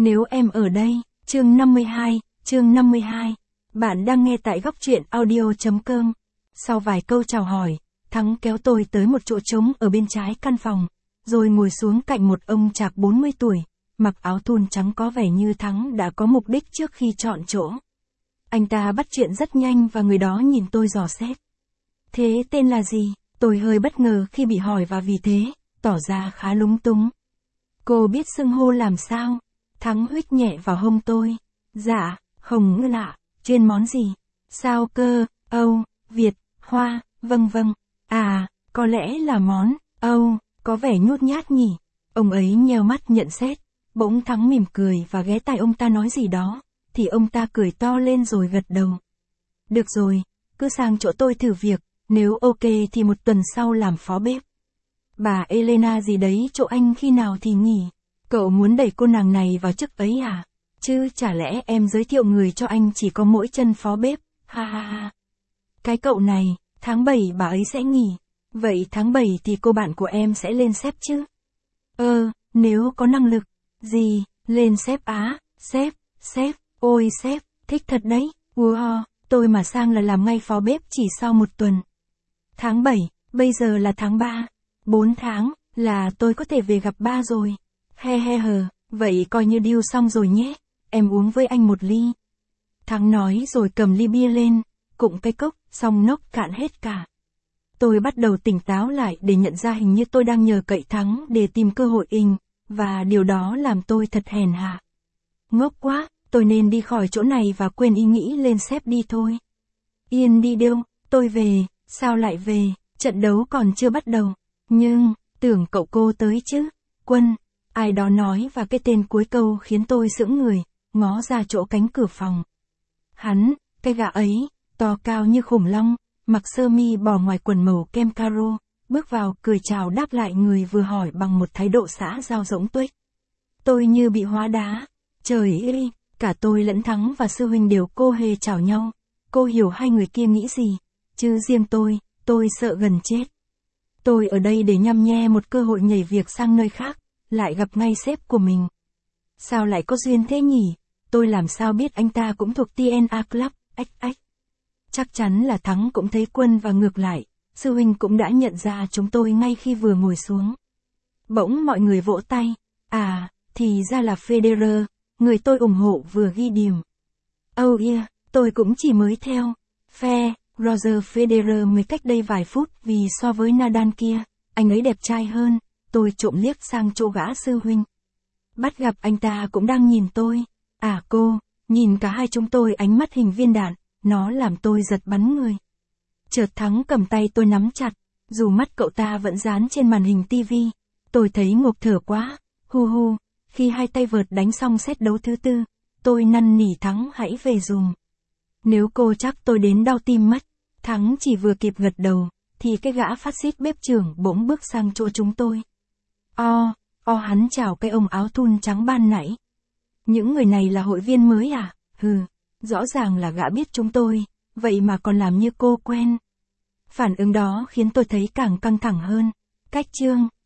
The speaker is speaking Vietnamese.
Nếu em ở đây, chương 52. Bạn đang nghe tại góc truyện audio.com. Sau vài câu chào hỏi, Thắng kéo tôi tới một chỗ trống ở bên trái căn phòng, rồi ngồi xuống cạnh một ông trạc 40 tuổi, mặc áo thun trắng có vẻ như Thắng đã có mục đích trước khi chọn chỗ. Anh ta bắt chuyện rất nhanh và người đó nhìn tôi dò xét. Thế tên là gì? Tôi hơi bất ngờ khi bị hỏi và vì thế, tỏ ra khá lúng túng. Cô biết xưng hô làm sao? Thắng huých nhẹ vào hông tôi. Dạ, Hồng Ngân ạ, chuyên món gì? Sao cơ, Âu, Việt, Hoa, vâng. À, có lẽ là món, Âu, có vẻ nhút nhát nhỉ? Ông ấy nheo mắt nhận xét. Bỗng Thắng mỉm cười và ghé tai ông ta nói gì đó, thì ông ta cười to lên rồi gật đầu. Được rồi, cứ sang chỗ tôi thử việc, nếu ok thì một tuần sau làm phó bếp. Bà Elena gì đấy chỗ anh khi nào thì nghỉ? Cậu muốn đẩy cô nàng này vào chức ấy à? Chứ chả lẽ em giới thiệu người cho anh chỉ có mỗi chân phó bếp, ha ha ha. Cái cậu này, tháng 7 bà ấy sẽ nghỉ. Vậy tháng 7 thì cô bạn của em sẽ lên sếp chứ? Nếu có năng lực. Gì, lên sếp á? Sếp, ôi sếp, thích thật đấy. Wow, tôi mà sang là làm ngay phó bếp chỉ sau một tuần. Tháng 7, bây giờ là tháng 3. 4 tháng, là tôi có thể về gặp ba rồi. He hờ, vậy coi như deal xong rồi nhé. Em uống với anh một ly. Thắng nói rồi cầm ly bia lên, cụng cái cốc, xong nốc cạn hết cả. Tôi bắt đầu tỉnh táo lại để nhận ra hình như tôi đang nhờ cậy Thắng để tìm cơ hội và điều đó làm tôi thật hèn hạ. Ngốc quá, tôi nên đi khỏi chỗ này và quên ý nghĩ lên sếp đi thôi. Yên đi đâu, tôi về, sao lại về, trận đấu còn chưa bắt đầu. Nhưng, tưởng cậu cô tới chứ. Quân, ai đó nói và cái tên cuối câu khiến tôi sững người, ngó ra chỗ cánh cửa phòng. Hắn, cái gã ấy, to cao như khủng long, mặc sơ mi bò ngoài quần màu kem caro, bước vào cười chào đáp lại người vừa hỏi bằng một thái độ xã giao rỗng tuếch. Tôi như bị hóa đá. Trời ơi, cả tôi lẫn Thắng và sư huynh đều cô hề chào nhau. Cô hiểu hai người kia nghĩ gì, chứ riêng tôi sợ gần chết. Tôi ở đây để nhăm nhe một cơ hội nhảy việc sang nơi khác, lại gặp ngay sếp của mình. Sao lại có duyên thế nhỉ? Tôi làm sao biết anh ta cũng thuộc TNA Club, Chắc chắn là Thắng cũng thấy Quân và ngược lại, sư huynh cũng đã nhận ra chúng tôi ngay khi vừa ngồi xuống. Bỗng mọi người vỗ tay, thì ra là Federer, người tôi ủng hộ vừa ghi điểm. Oh yeah, tôi cũng chỉ mới theo. Roger Federer mới cách đây vài phút vì so với Nadal kia, anh ấy đẹp trai hơn, tôi trộm liếc sang chỗ gã sư huynh. Bắt gặp anh ta cũng đang nhìn tôi. Cô, nhìn cả hai chúng tôi ánh mắt hình viên đạn, nó làm tôi giật bắn người. Chợt Thắng cầm tay tôi nắm chặt, dù mắt cậu ta vẫn dán trên màn hình tivi. Tôi thấy ngộp thở quá, khi hai tay vợt đánh xong set đấu thứ 4, tôi năn nỉ Thắng hãy về dùm. Nếu cô chắc tôi đến đau tim mất. Thắng chỉ vừa kịp gật đầu, thì cái gã phát xít bếp trưởng bỗng bước sang chỗ chúng tôi. Hắn chào cái ông áo thun trắng ban nãy. Những người này là hội viên mới à? Rõ ràng là gã biết chúng tôi, vậy mà còn làm như cô quen. Phản ứng đó khiến tôi thấy càng căng thẳng hơn. Cách chương